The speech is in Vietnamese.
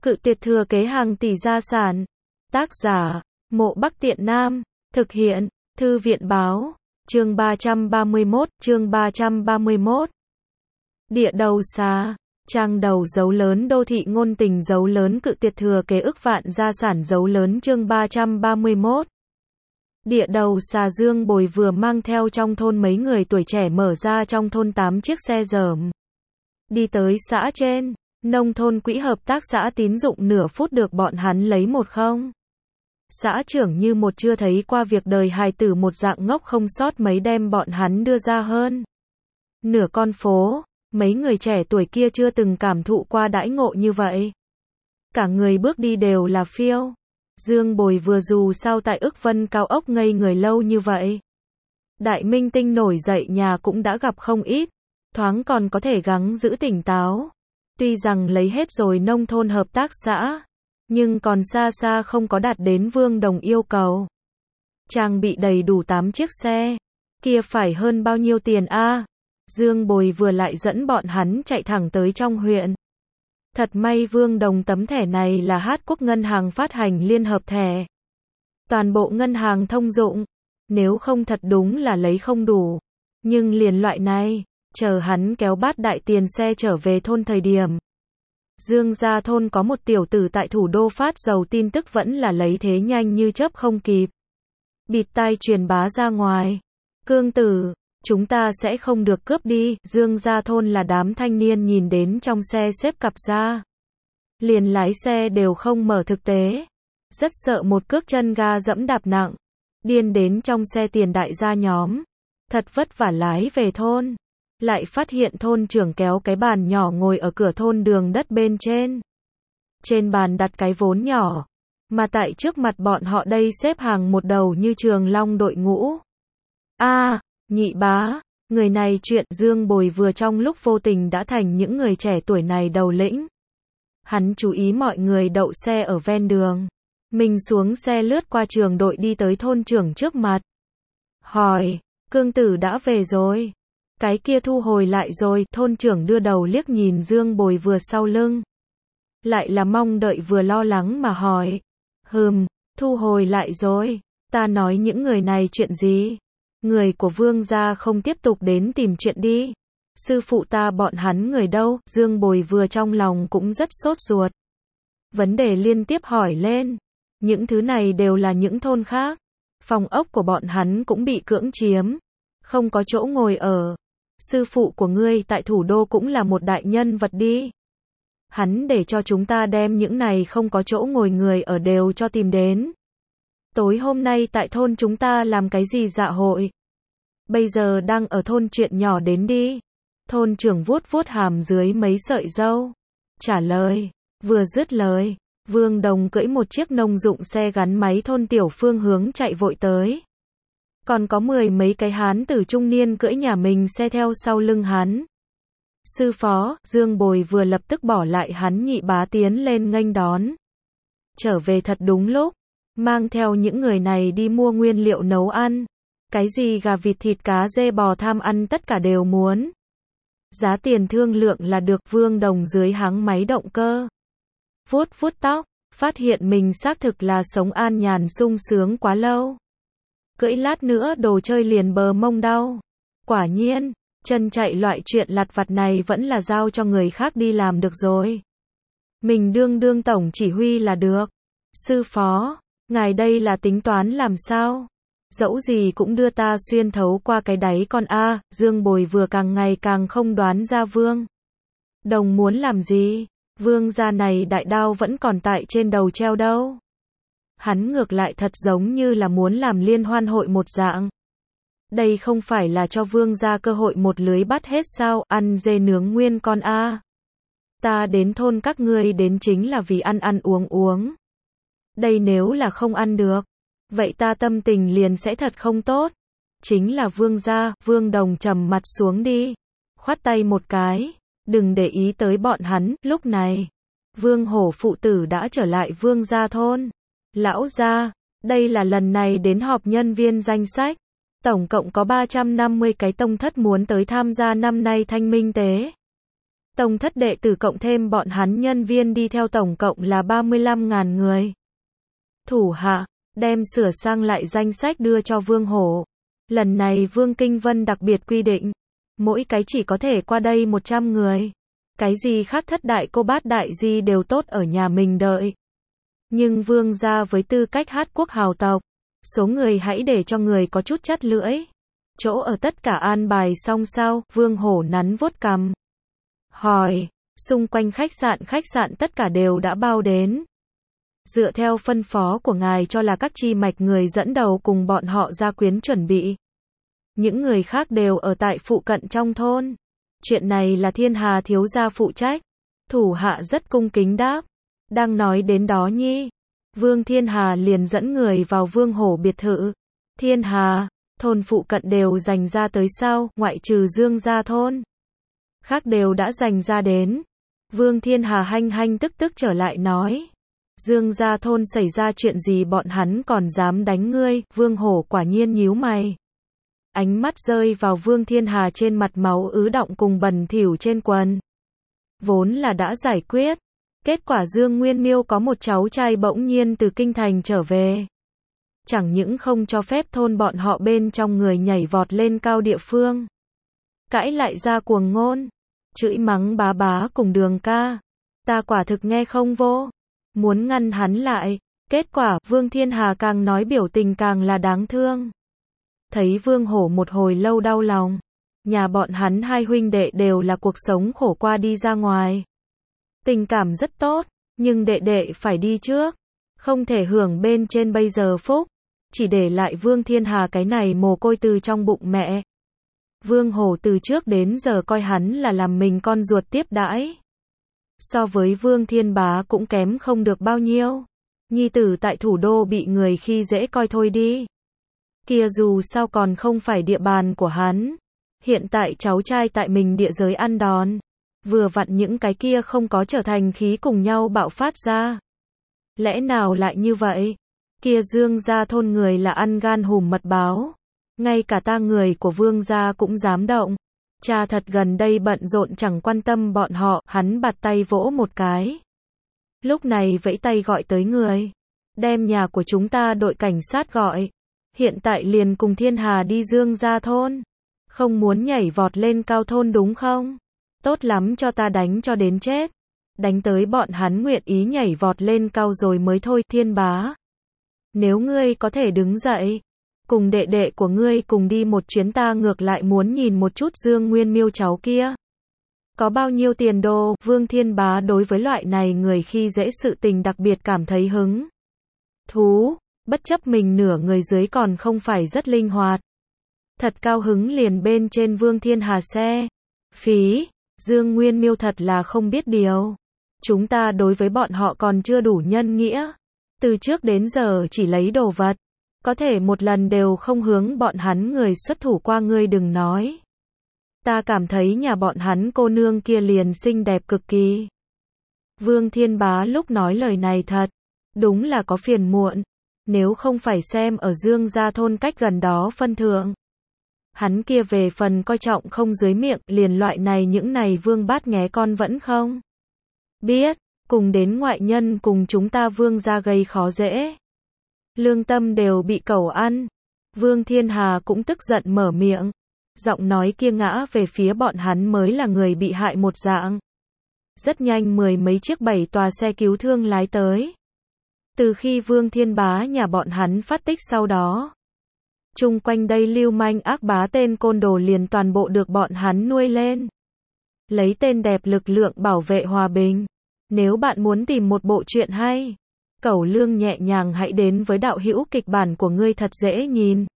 Cự tuyệt thừa kế hàng tỷ gia sản. Tác giả, Mộ Bắc Tiện Nam. Thực hiện, Thư viện báo. Chương 331. Địa đầu xà. Trang đầu dấu lớn đô thị ngôn tình dấu lớn cự tuyệt thừa kế ức vạn gia sản dấu lớn chương 331. Địa đầu xà Dương Bồi vừa mang theo trong thôn mấy người tuổi trẻ mở ra trong thôn 8 chiếc xe dởm. Đi tới xã trên, nông thôn quỹ hợp tác xã tín dụng nửa phút được bọn hắn lấy 10. Xã trưởng như một chưa thấy qua việc đời hài tử một dạng ngốc không sót mấy đem bọn hắn đưa ra hơn nửa con phố. Mấy người trẻ tuổi kia chưa từng cảm thụ qua đãi ngộ như vậy. Cả người bước đi đều là phiêu. Dương Bồi vừa dù sao tại ức vân cao ốc ngây người lâu như vậy. Đại minh tinh nổi dậy nhà cũng đã gặp không ít. Thoáng còn có thể gắng giữ tỉnh táo. Tuy rằng lấy hết rồi nông thôn hợp tác xã. Nhưng còn xa xa không có đạt đến Vương Đồng yêu cầu. Trang bị đầy đủ 8 chiếc xe. Kia phải hơn bao nhiêu tiền a? Dương Bồi vừa lại dẫn bọn hắn chạy thẳng tới trong huyện. Thật may Vương Đồng tấm thẻ này là Hát Quốc Ngân hàng phát hành liên hợp thẻ. Toàn bộ ngân hàng thông dụng. Nếu không thật đúng là lấy không đủ. Nhưng liền loại này, chờ hắn kéo bát đại tiền xe trở về thôn thời điểm. Dương gia thôn có một tiểu tử tại thủ đô phát dầu tin tức vẫn là lấy thế nhanh như chớp không kịp. Bịt tai truyền bá ra ngoài. Cương tử, chúng ta sẽ không được cướp đi. Dương gia thôn là đám thanh niên nhìn đến trong xe xếp cặp ra. Liền lái xe đều không mở thực tế. Rất sợ một cước chân ga dẫm đạp nặng. Điên đến trong xe tiền đại gia nhóm. Thật vất vả lái về thôn. Lại phát hiện thôn trưởng kéo cái bàn nhỏ ngồi ở cửa thôn đường đất bên trên. Trên bàn đặt cái vốn nhỏ. Mà tại trước mặt bọn họ đây xếp hàng một đầu như trường long đội ngũ. Nhị bá, người này chuyện Dương Bồi vừa trong lúc vô tình đã thành những người trẻ tuổi này đầu lĩnh. Hắn chú ý mọi người đậu xe ở ven đường. Mình xuống xe lướt qua trường đội đi tới thôn trưởng trước mặt. Hỏi, cương tử đã về rồi. Cái kia thu hồi lại rồi, thôn trưởng đưa đầu liếc nhìn Dương Bồi vừa sau lưng. Lại là mong đợi vừa lo lắng mà hỏi. Thu hồi lại rồi, ta nói những người này chuyện gì? Người của Vương gia không tiếp tục đến tìm chuyện đi. Sư phụ ta bọn hắn người đâu? Dương Bồi vừa trong lòng cũng rất sốt ruột. Vấn đề liên tiếp hỏi lên. Những thứ này đều là những thôn khác. Phòng ốc của bọn hắn cũng bị cưỡng chiếm. Không có chỗ ngồi ở. Sư phụ của ngươi tại thủ đô cũng là một đại nhân vật đi. Hắn để cho chúng ta đem những này không có chỗ ngồi người ở đều cho tìm đến. Tối hôm nay tại thôn chúng ta làm cái gì dạ hội? Bây giờ đang ở thôn chuyện nhỏ đến đi. Thôn trưởng vuốt vuốt hàm dưới mấy sợi râu. Trả lời. Vừa dứt lời. Vương Đồng cưỡi một chiếc nông dụng xe gắn máy thôn tiểu phương hướng chạy vội tới. Còn có 10 mấy cái hán tử trung niên cưỡi nhà mình xe theo sau lưng hắn. Sư phó, Dương Bồi vừa lập tức bỏ lại hắn nhị bá tiến lên nghênh đón. Trở về thật đúng lúc. Mang theo những người này đi mua nguyên liệu nấu ăn. Cái gì gà vịt thịt cá dê bò tham ăn tất cả đều muốn. Giá tiền thương lượng là được. Vương Đồng dưới háng máy động cơ. Vuốt vuốt tóc, phát hiện mình xác thực là sống an nhàn sung sướng quá lâu. Cưỡi lát nữa đồ chơi liền bờ mông đau. Quả nhiên, chân chạy loại chuyện lặt vặt này vẫn là giao cho người khác đi làm được rồi. Mình đương tổng chỉ huy là được. Sư phó, ngài đây là tính toán làm sao? Dẫu gì cũng đưa ta xuyên thấu qua cái đáy con a. Dương Bồi vừa càng ngày càng không đoán ra Vương Đồng muốn làm gì. Vương gia này đại đao vẫn còn tại trên đầu treo đâu. Hắn ngược lại thật giống như là muốn làm liên hoan hội một dạng. Đây không phải là cho Vương gia cơ hội một lưới bắt hết sao? Ăn dê nướng nguyên con a. Ta đến thôn các ngươi đến chính là vì ăn uống. Đây nếu là không ăn được, vậy ta tâm tình liền sẽ thật không tốt. Chính là Vương gia. Vương Đồng trầm mặt xuống đi. Khoát tay một cái. Đừng để ý tới bọn hắn. Lúc này, Vương Hổ phụ tử đã trở lại Vương gia thôn. Lão gia, đây là lần này đến họp nhân viên danh sách. Tổng cộng có 350 cái tông thất muốn tới tham gia năm nay Thanh Minh tế. Tông thất đệ tử cộng thêm bọn hắn nhân viên đi theo tổng cộng là 35.000 người. Thủ hạ, đem sửa sang lại danh sách đưa cho Vương Hổ. Lần này Vương Kinh Vân đặc biệt quy định, mỗi cái chỉ có thể qua đây 100 người. Cái gì khác thất đại cô bát đại gì đều tốt ở nhà mình đợi. Nhưng Vương gia với tư cách hát quốc hào tộc, số người hãy để cho người có chút chất lưỡi. Chỗ ở tất cả an bài xong sau, Vương Hổ nắn vuốt cằm. Hỏi, xung quanh khách sạn tất cả đều đã bao đến. Dựa theo phân phó của ngài cho là các chi mạch người dẫn đầu cùng bọn họ gia quyến chuẩn bị. Những người khác đều ở tại phụ cận trong thôn. Chuyện này là Thiên Hà thiếu gia phụ trách. Thủ hạ rất cung kính đáp. Đang nói đến đó nhi. Vương Thiên Hà liền dẫn người vào Vương Hổ biệt thự. Thiên Hà, thôn phụ cận đều dành ra tới sau, ngoại trừ Dương gia thôn. Khác đều đã dành ra đến. Vương Thiên Hà hanh tức trở lại nói. Dương gia thôn xảy ra chuyện gì bọn hắn còn dám đánh ngươi, Vương Hổ quả nhiên nhíu mày. Ánh mắt rơi vào Vương Thiên Hà trên mặt máu ứ đọng cùng bẩn thỉu trên quần. Vốn là đã giải quyết. Kết quả Dương Nguyên Miêu có một cháu trai bỗng nhiên từ kinh thành trở về. Chẳng những không cho phép thôn bọn họ bên trong người nhảy vọt lên cao địa phương. Cãi lại ra cuồng ngôn. Chửi mắng bá cùng Đường ca. Ta quả thực nghe không vô. Muốn ngăn hắn lại. Kết quả Vương Thiên Hà càng nói biểu tình càng là đáng thương. Thấy Vương Hổ một hồi lâu đau lòng. Nhà bọn hắn hai huynh đệ đều là cuộc sống khổ qua đi ra ngoài. Tình cảm rất tốt, nhưng đệ đệ phải đi trước. Không thể hưởng bên trên bây giờ phúc. Chỉ để lại Vương Thiên Hà cái này mồ côi từ trong bụng mẹ. Vương Hổ từ trước đến giờ coi hắn là làm mình con ruột tiếp đãi. So với Vương Thiên Bá cũng kém không được bao nhiêu. Nhi tử tại thủ đô bị người khi dễ coi thôi đi. Kia dù sao còn không phải địa bàn của hắn. Hiện tại cháu trai tại mình địa giới ăn đòn. Vừa vặn những cái kia không có trở thành khí cùng nhau bạo phát ra. Lẽ nào lại như vậy? Kia Dương gia thôn người là ăn gan hùm mật báo. Ngay cả ta người của Vương gia cũng dám động. Cha thật gần đây bận rộn chẳng quan tâm bọn họ, hắn bạt tay vỗ một cái. Lúc này vẫy tay gọi tới người. Đem nhà của chúng ta đội cảnh sát gọi. Hiện tại liền cùng Thiên Hà đi Dương gia thôn. Không muốn nhảy vọt lên cao thôn đúng không? Tốt lắm cho ta đánh cho đến chết. Đánh tới bọn hắn nguyện ý nhảy vọt lên cao rồi mới thôi. Thiên Bá. Nếu ngươi có thể đứng dậy. Cùng đệ đệ của ngươi cùng đi một chuyến ta ngược lại muốn nhìn một chút Dương Nguyên Miêu cháu kia. Có bao nhiêu tiền đồ, Vương Thiên Bá đối với loại này người khi dễ sự tình đặc biệt cảm thấy hứng thú, bất chấp mình nửa người dưới còn không phải rất linh hoạt. Thật cao hứng liền bên trên Vương Thiên Hà xe. Phí, Dương Nguyên Miêu thật là không biết điều. Chúng ta đối với bọn họ còn chưa đủ nhân nghĩa. Từ trước đến giờ chỉ lấy đồ vật. Có thể một lần đều không hướng bọn hắn người xuất thủ qua ngươi đừng nói. Ta cảm thấy nhà bọn hắn cô nương kia liền xinh đẹp cực kỳ. Vương Thiên Bá lúc nói lời này thật. Đúng là có phiền muộn. Nếu không phải xem ở Dương gia thôn cách gần đó phân thượng. Hắn kia về phần coi trọng không dưới miệng, liền loại này những này Vương bát nghé con vẫn không biết, cùng đến ngoại nhân cùng chúng ta Vương gia gây khó dễ. Lương tâm đều bị cẩu ăn. Vương Thiên Hà cũng tức giận mở miệng. Giọng nói kia ngã về phía bọn hắn mới là người bị hại một dạng. Rất nhanh mười mấy chiếc 7 tòa xe cứu thương lái tới. Từ khi Vương Thiên Bá nhà bọn hắn phát tích sau đó. Chung quanh đây lưu manh ác bá tên côn đồ liền toàn bộ được bọn hắn nuôi lên. Lấy tên đẹp lực lượng bảo vệ hòa bình. Nếu bạn muốn tìm một bộ truyện hay, Cẩu Lương nhẹ nhàng hãy đến với đạo hữu kịch bản của ngươi thật dễ nhìn.